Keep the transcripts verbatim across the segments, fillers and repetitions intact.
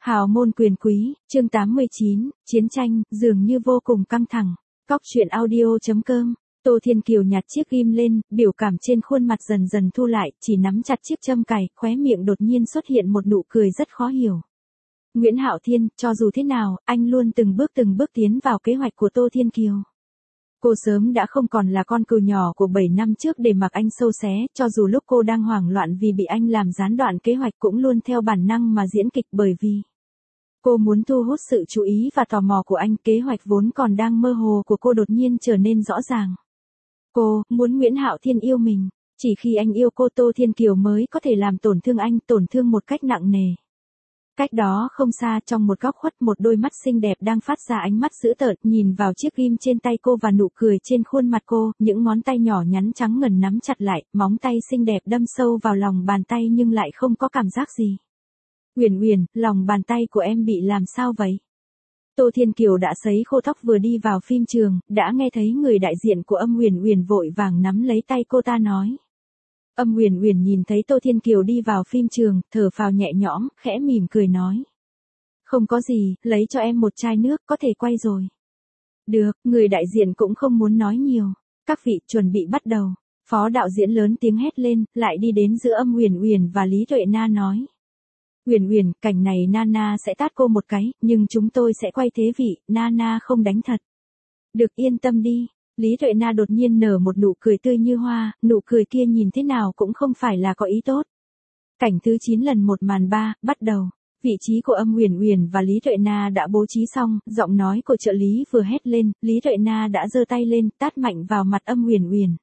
Hào môn quyền quý, chương tám mươi chín, chiến tranh, dường như vô cùng căng thẳng. Cóc truyện audio.com, Tô Thiên Kiều nhặt chiếc ghim lên, biểu cảm trên khuôn mặt dần dần thu lại, chỉ nắm chặt chiếc châm cài, khóe miệng đột nhiên xuất hiện một nụ cười rất khó hiểu. Nguyễn Hạo Thiên, cho dù thế nào, anh luôn từng bước từng bước tiến vào kế hoạch của Tô Thiên Kiều. Cô sớm đã không còn là con cừu nhỏ của bảy năm trước để mặc anh sâu xé, cho dù lúc cô đang hoảng loạn vì bị anh làm gián đoạn kế hoạch cũng luôn theo bản năng mà diễn kịch, bởi vì cô muốn thu hút sự chú ý và tò mò của anh. Kế hoạch vốn còn đang mơ hồ của cô đột nhiên trở nên rõ ràng. Cô muốn Nguyễn Hạo Thiên yêu mình, chỉ khi anh yêu cô Tô Thiên Kiều mới có thể làm tổn thương anh, tổn thương một cách nặng nề. Cách đó không xa, trong một góc khuất, một đôi mắt xinh đẹp đang phát ra ánh mắt dữ tợn, nhìn vào chiếc ghim trên tay cô và nụ cười trên khuôn mặt cô, những ngón tay nhỏ nhắn trắng ngần nắm chặt lại, móng tay xinh đẹp đâm sâu vào lòng bàn tay nhưng lại không có cảm giác gì. Uyển Uyển, lòng bàn tay của em bị làm sao vậy? Tô Thiên Kiều đã sấy khô tóc vừa đi vào phim trường, đã nghe thấy người đại diện của Âm Uyển Uyển vội vàng nắm lấy tay cô ta nói. Âm Uyển Uyển nhìn thấy Tô Thiên Kiều đi vào phim trường, thở phào nhẹ nhõm, khẽ mỉm cười nói. Không có gì, lấy cho em một chai nước, có thể quay rồi. Được, người đại diện cũng không muốn nói nhiều. Các vị, chuẩn bị bắt đầu. Phó đạo diễn lớn tiếng hét lên, lại đi đến giữa Âm Uyển Uyển và Lý Tuệ Na nói. Uyển Uyển, cảnh này Nana sẽ tát cô một cái, nhưng chúng tôi sẽ quay thế vị, Nana không đánh thật. Được, yên tâm đi. Lý Tuệ Na đột nhiên nở một nụ cười tươi như hoa, nụ cười kia nhìn thế nào cũng không phải là có ý tốt. Cảnh thứ chín lần một màn ba, bắt đầu. Vị trí của Âm Uyển Uyển và Lý Tuệ Na đã bố trí xong, giọng nói của trợ lý vừa hét lên, Lý Tuệ Na đã giơ tay lên, tát mạnh vào mặt Âm Uyển Uyển.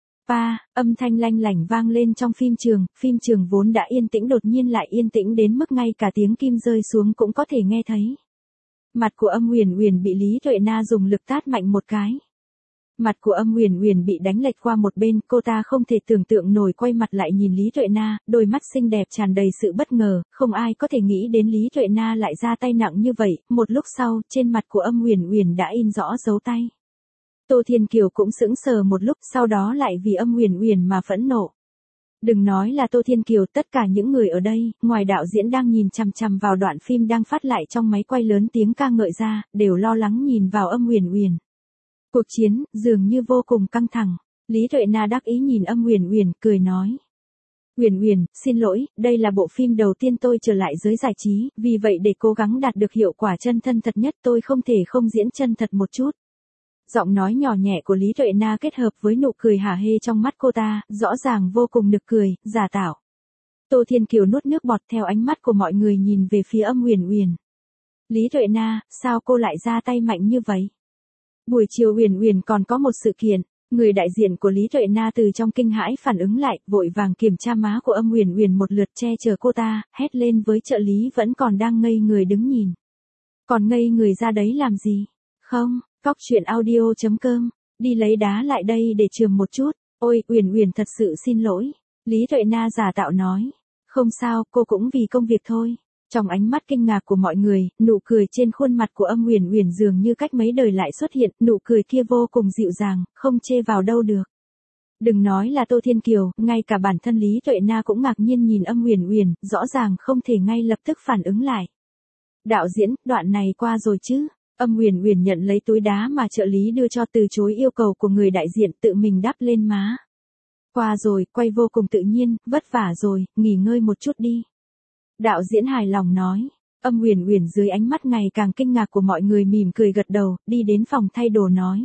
Pa, âm thanh lanh lảnh vang lên trong phim trường, phim trường vốn đã yên tĩnh đột nhiên lại yên tĩnh đến mức ngay cả tiếng kim rơi xuống cũng có thể nghe thấy. Mặt của Âm Uyển Uyển bị Lý Tuệ Na dùng lực tát mạnh một cái. Mặt của Âm Uyển Uyển bị đánh lệch qua một bên, cô ta không thể tưởng tượng nổi quay mặt lại nhìn Lý Tuệ Na, đôi mắt xinh đẹp tràn đầy sự bất ngờ, không ai có thể nghĩ đến Lý Tuệ Na lại ra tay nặng như vậy. Một lúc sau, trên mặt của Âm Uyển Uyển đã in rõ dấu tay. Tô Thiên Kiều cũng sững sờ một lúc, sau đó lại vì Âm Uyển Uyển mà phẫn nộ. Đừng nói là Tô Thiên Kiều, tất cả những người ở đây, ngoài đạo diễn đang nhìn chằm chằm vào đoạn phim đang phát lại trong máy quay lớn tiếng ca ngợi ra, đều lo lắng nhìn vào Âm Uyển Uyển. Cuộc chiến dường như vô cùng căng thẳng. Lý Tuệ Na đắc ý nhìn Âm Uyển Uyển, cười nói. Uyển Uyển, xin lỗi, đây là bộ phim đầu tiên tôi trở lại giới giải trí, vì vậy để cố gắng đạt được hiệu quả chân thân thật nhất tôi không thể không diễn chân thật một chút. Giọng nói nhỏ nhẹ của Lý Tuệ Na kết hợp với nụ cười hả hê trong mắt cô ta, rõ ràng vô cùng nực cười, giả tạo. Tô Thiên Kiều nuốt nước bọt theo ánh mắt của mọi người nhìn về phía Âm Uyển Uyển. Lý Tuệ Na, sao cô lại ra tay mạnh như vậy? Buổi chiều Uyển Uyển còn có một sự kiện, người đại diện của Lý Tuệ Na từ trong kinh hãi phản ứng lại, vội vàng kiểm tra má của Âm Uyển Uyển một lượt, che chở cô ta, hét lên với trợ lý vẫn còn đang ngây người đứng nhìn. Còn ngây người ra đấy làm gì? Không, Cóc truyện audio.com, đi lấy đá lại đây để chườm một chút. Ôi, Uyển Uyển thật sự xin lỗi. Lý Tuệ Na giả tạo nói. Không sao, cô cũng vì công việc thôi. Trong ánh mắt kinh ngạc của mọi người, nụ cười trên khuôn mặt của Âm Uyển Uyển dường như cách mấy đời lại xuất hiện, nụ cười kia vô cùng dịu dàng, không chê vào đâu được. Đừng nói là Tô Thiên Kiều, ngay cả bản thân Lý Tuệ Na cũng ngạc nhiên nhìn Âm Uyển Uyển, rõ ràng không thể ngay lập tức phản ứng lại. Đạo diễn, đoạn này qua rồi chứ? Âm Uyển Uyển nhận lấy túi đá mà trợ lý đưa cho, từ chối yêu cầu của người đại diện, tự mình đắp lên má. Qua rồi, quay vô cùng tự nhiên, vất vả rồi, nghỉ ngơi một chút đi. Đạo diễn hài lòng nói. Âm Uyển Uyển dưới ánh mắt ngày càng kinh ngạc của mọi người mỉm cười gật đầu, đi đến phòng thay đồ nói.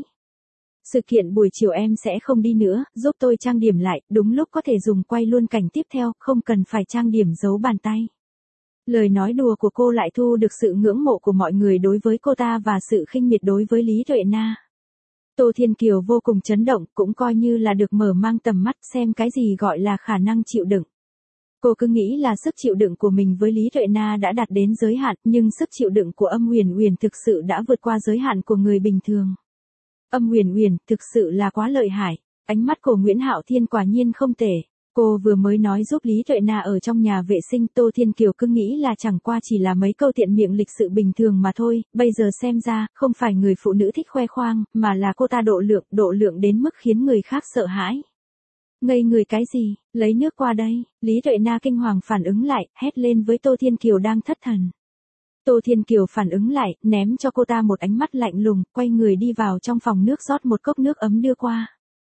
Sự kiện buổi chiều em sẽ không đi nữa, giúp tôi trang điểm lại, đúng lúc có thể dùng quay luôn cảnh tiếp theo, không cần phải trang điểm giấu bàn tay. Lời nói đùa của cô lại thu được sự ngưỡng mộ của mọi người đối với cô ta và sự khinh miệt đối với Lý Tuệ Na. Tô Thiên Kiều vô cùng chấn động, cũng coi như là được mở mang tầm mắt xem cái gì gọi là khả năng chịu đựng. Cô cứ nghĩ là sức chịu đựng của mình với Lý Tuệ Na đã đạt đến giới hạn, nhưng sức chịu đựng của Âm Uyển Uyển thực sự đã vượt qua giới hạn của người bình thường. Âm Uyển Uyển thực sự là quá lợi hại, ánh mắt của Nguyễn Hạo Thiên quả nhiên không tệ. Cô vừa mới nói giúp Lý Tuệ Na ở trong nhà vệ sinh, Tô Thiên Kiều cứ nghĩ là chẳng qua chỉ là mấy câu tiện miệng lịch sự bình thường mà thôi, bây giờ xem ra, không phải người phụ nữ thích khoe khoang, mà là cô ta độ lượng, độ lượng đến mức khiến người khác sợ hãi. Ngây người cái gì, lấy nước qua đây. Lý Tuệ Na kinh hoàng phản ứng lại, hét lên với Tô Thiên Kiều đang thất thần. Tô Thiên Kiều phản ứng lại, ném cho cô ta một ánh mắt lạnh lùng, quay người đi vào trong phòng nước rót một cốc nước ấm đưa qua.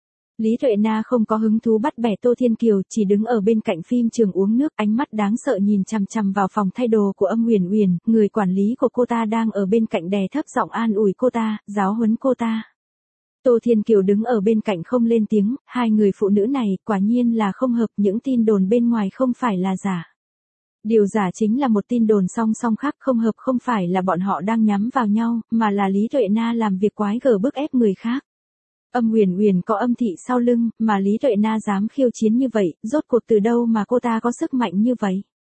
Lý Tuệ Na không có hứng thú bắt bẻ Tô Thiên Kiều, chỉ đứng ở bên cạnh phim trường uống nước, ánh mắt đáng sợ nhìn chằm chằm vào phòng thay đồ của Âm Uyển Uyển, người quản lý của cô ta đang ở bên cạnh đè thấp giọng an ủi cô ta, giáo huấn cô ta. Tô Thiên Kiều đứng ở bên cạnh không lên tiếng, hai người phụ nữ này quả nhiên là không hợp, những tin đồn bên ngoài không phải là giả. Điều giả chính là một tin đồn song song khác, không hợp không phải là bọn họ đang nhắm vào nhau, mà là Lý Tuệ Na làm việc quái gở bức ép người khác. Âm Uyển Uyển có Âm thị sau lưng, mà Lý Tuệ Na dám khiêu chiến như vậy, rốt cuộc từ đâu mà cô ta có sức mạnh như vậy?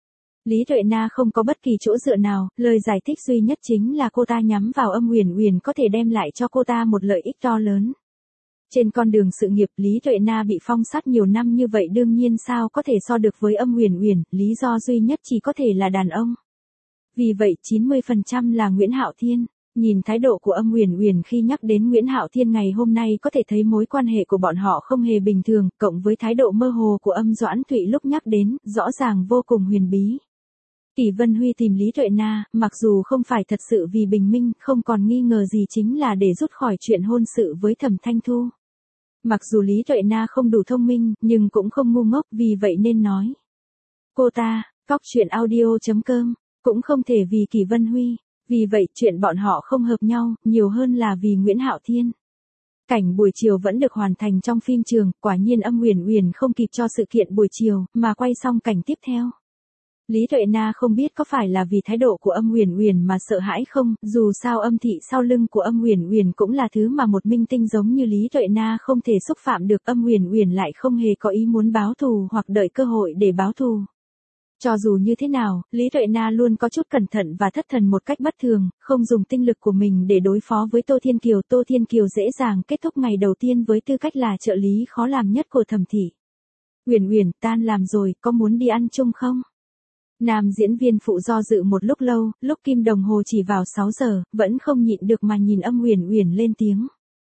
Lý Tuệ Na không có bất kỳ chỗ dựa nào, lời giải thích duy nhất chính là cô ta nhắm vào Âm Uyển Uyển có thể đem lại cho cô ta một lợi ích to lớn. Trên con đường sự nghiệp, Lý Tuệ Na bị phong sát nhiều năm như vậy đương nhiên sao có thể so được với Âm Uyển Uyển, lý do duy nhất chỉ có thể là đàn ông. Vì vậy chín mươi phần trăm là Nguyễn Hạo Thiên. Nhìn thái độ của Âm Uyển Uyển khi nhắc đến Nguyễn Hạo Thiên ngày hôm nay có thể thấy mối quan hệ của bọn họ không hề bình thường, cộng với thái độ mơ hồ của Âm Doãn Thụy lúc nhắc đến, rõ ràng vô cùng huyền bí. Kỷ Vân Huy tìm Lý Tuệ Na, mặc dù không phải thật sự vì bình minh, không còn nghi ngờ gì chính là để rút khỏi chuyện hôn sự với Thẩm Thanh Thu. Mặc dù Lý Tuệ Na không đủ thông minh, nhưng cũng không ngu ngốc, vì vậy nên nói. Cô ta, cóc truyện audio chấm com, cũng không thể vì Kỷ Vân Huy. Vì vậy, chuyện bọn họ không hợp nhau, nhiều hơn là vì Nguyễn Hạo Thiên. Cảnh buổi chiều vẫn được hoàn thành trong phim trường, quả nhiên Âm Uyển Uyển không kịp cho sự kiện buổi chiều, mà quay xong cảnh tiếp theo. Lý Tuệ Na không biết có phải là vì thái độ của Âm Uyển Uyển mà sợ hãi không, dù sao Âm thị sau lưng của Âm Uyển Uyển cũng là thứ mà một minh tinh giống như Lý Tuệ Na không thể xúc phạm được, Âm Uyển Uyển lại không hề có ý muốn báo thù hoặc đợi cơ hội để báo thù. Cho dù như thế nào, Lý Tuệ Na luôn có chút cẩn thận và thất thần một cách bất thường, không dùng tinh lực của mình để đối phó với Tô Thiên Kiều. Tô Thiên Kiều dễ dàng kết thúc ngày đầu tiên với tư cách là trợ lý khó làm nhất của Thẩm thị. Uyển Uyển, tan làm rồi, có muốn đi ăn chung không? Nam diễn viên phụ do dự một lúc lâu, lúc kim đồng hồ chỉ vào sáu giờ, vẫn không nhịn được mà nhìn Âm Uyển Uyển lên tiếng.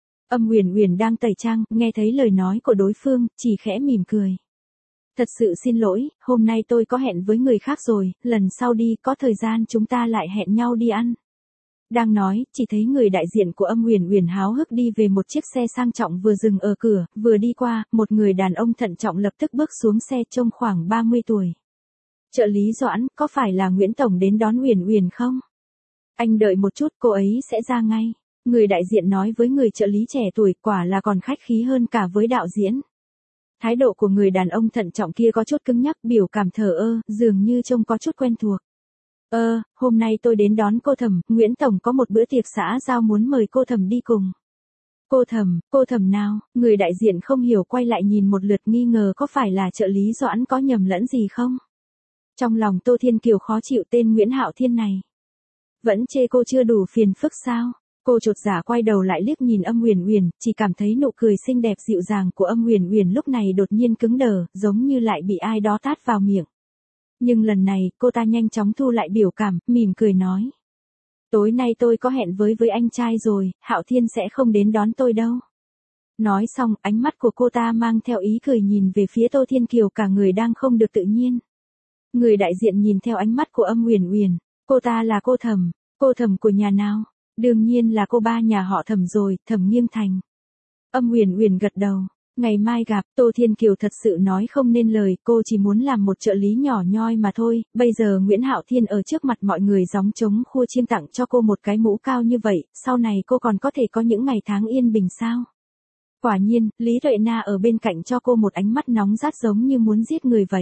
Âm Uyển Uyển đang tẩy trang, nghe thấy lời nói của đối phương, chỉ khẽ mỉm cười. Thật sự xin lỗi, hôm nay tôi có hẹn với người khác rồi, lần sau đi, có thời gian chúng ta lại hẹn nhau đi ăn. Đang nói, chỉ thấy người đại diện của Âm Uyển Uyển háo hức đi về một chiếc xe sang trọng vừa dừng ở cửa, vừa đi qua, một người đàn ông thận trọng lập tức bước xuống xe trông khoảng ba mươi tuổi. Trợ lý Doãn, có phải là Nguyễn Tổng đến đón Uyển Uyển không? Anh đợi một chút, cô ấy sẽ ra ngay. Người đại diện nói với người trợ lý trẻ tuổi, quả là còn khách khí hơn cả với đạo diễn. Thái độ của người đàn ông thận trọng kia có chút cứng nhắc, biểu cảm thờ ơ, dường như trông có chút quen thuộc. Ơ, hôm nay tôi đến đón cô Thẩm, Nguyễn Tổng có một bữa tiệc xã giao muốn mời cô Thẩm đi cùng. Cô Thẩm, cô Thẩm nào? Người đại diện không hiểu quay lại nhìn một lượt nghi ngờ có phải là trợ lý Doãn có nhầm lẫn gì không? Trong lòng Tô Thiên Kiều khó chịu tên Nguyễn Hạo Thiên này. Vẫn chê cô chưa đủ phiền phức sao? Cô chột dạ quay đầu lại liếc nhìn Âm Uyển Uyển, chỉ cảm thấy nụ cười xinh đẹp dịu dàng của Âm Uyển Uyển lúc này đột nhiên cứng đờ, giống như lại bị ai đó tát vào miệng. Nhưng lần này, cô ta nhanh chóng thu lại biểu cảm, mỉm cười nói. Tối nay tôi có hẹn với với anh trai rồi, Hạo Thiên sẽ không đến đón tôi đâu. Nói xong, ánh mắt của cô ta mang theo ý cười nhìn về phía Tô Thiên Kiều, cả người đang không được tự nhiên. Người đại diện nhìn theo ánh mắt của Âm Uyển Uyển, cô ta là cô Thẩm, cô Thẩm của nhà nào? Đương nhiên là cô ba nhà họ Thẩm rồi, Thẩm Nghiêm Thành. Âm Uyển Uyển gật đầu. Ngày mai gặp. Tô Thiên Kiều thật sự nói không nên lời, cô chỉ muốn làm một trợ lý nhỏ nhoi mà thôi, bây giờ Nguyễn Hạo Thiên ở trước mặt mọi người gióng trống khua chiêng tặng cho cô một cái mũ cao như vậy, sau này cô còn có thể có những ngày tháng yên bình sao? Quả nhiên, Lý Tuệ Na ở bên cạnh cho cô một ánh mắt nóng rát giống như muốn giết người vậy.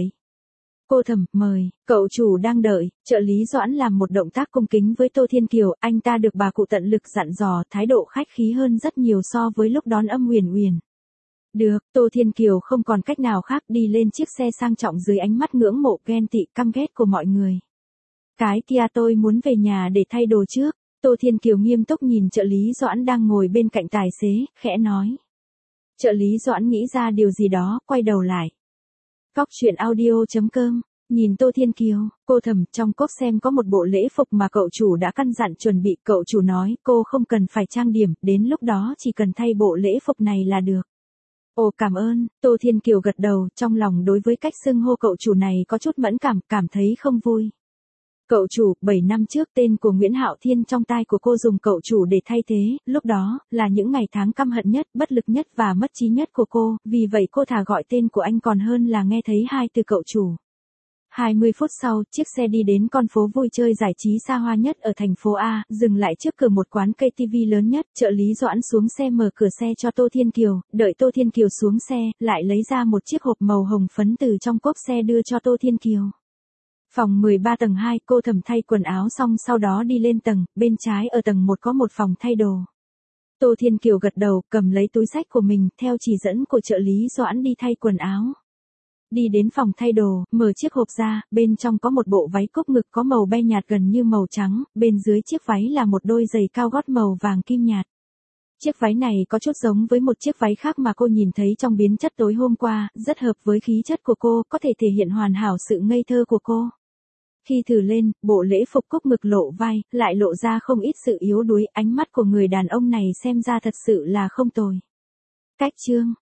Cô Thẩm, mời, cậu chủ đang đợi. Trợ lý Doãn làm một động tác cung kính với Tô Thiên Kiều, anh ta được bà cụ tận lực dặn dò, thái độ khách khí hơn rất nhiều so với lúc đón Âm Uyển Uyển. Được, Tô Thiên Kiều không còn cách nào khác, đi lên chiếc xe sang trọng dưới ánh mắt ngưỡng mộ ghen tị căm ghét của mọi người. Cái kia tôi muốn về nhà để thay đồ trước. Tô Thiên Kiều nghiêm túc nhìn trợ lý Doãn đang ngồi bên cạnh tài xế, khẽ nói. Trợ lý Doãn nghĩ ra điều gì đó, quay đầu lại. Cóc truyện audio chấm com, nhìn Tô Thiên Kiều, cô Thẩm, trong cốp xem có một bộ lễ phục mà cậu chủ đã căn dặn chuẩn bị, cậu chủ nói cô không cần phải trang điểm, đến lúc đó chỉ cần thay bộ lễ phục này là được. Ồ cảm ơn, Tô Thiên Kiều gật đầu, trong lòng đối với cách xưng hô cậu chủ này có chút mẫn cảm, cảm thấy không vui. Cậu chủ, bảy năm trước tên của Nguyễn Hạo Thiên trong tai của cô dùng cậu chủ để thay thế, lúc đó, là những ngày tháng căm hận nhất, bất lực nhất và mất trí nhất của cô, vì vậy cô thà gọi tên của anh còn hơn là nghe thấy hai từ cậu chủ. hai mươi phút sau, chiếc xe đi đến con phố vui chơi giải trí xa hoa nhất ở thành phố A, dừng lại trước cửa một quán cây ti vi lớn nhất, trợ lý Doãn xuống xe mở cửa xe cho Tô Thiên Kiều, đợi Tô Thiên Kiều xuống xe, lại lấy ra một chiếc hộp màu hồng phấn từ trong cốp xe đưa cho Tô Thiên Kiều. Phòng mười ba tầng hai, cô thầm thay quần áo xong sau đó đi lên tầng, bên trái ở tầng một có một phòng thay đồ. Tô Thiên Kiều gật đầu, cầm lấy túi xách của mình, theo chỉ dẫn của trợ lý Doãn đi thay quần áo. Đi đến phòng thay đồ, mở chiếc hộp ra, bên trong có một bộ váy cúc ngực có màu be nhạt gần như màu trắng, bên dưới chiếc váy là một đôi giày cao gót màu vàng kim nhạt. Chiếc váy này có chút giống với một chiếc váy khác mà cô nhìn thấy trong biến chất tối hôm qua, rất hợp với khí chất của cô, có thể thể hiện hoàn hảo sự ngây thơ của cô. Khi thử lên, bộ lễ phục cúc ngực lộ vai, lại lộ ra không ít sự yếu đuối, ánh mắt của người đàn ông này xem ra thật sự là không tồi. Cách chương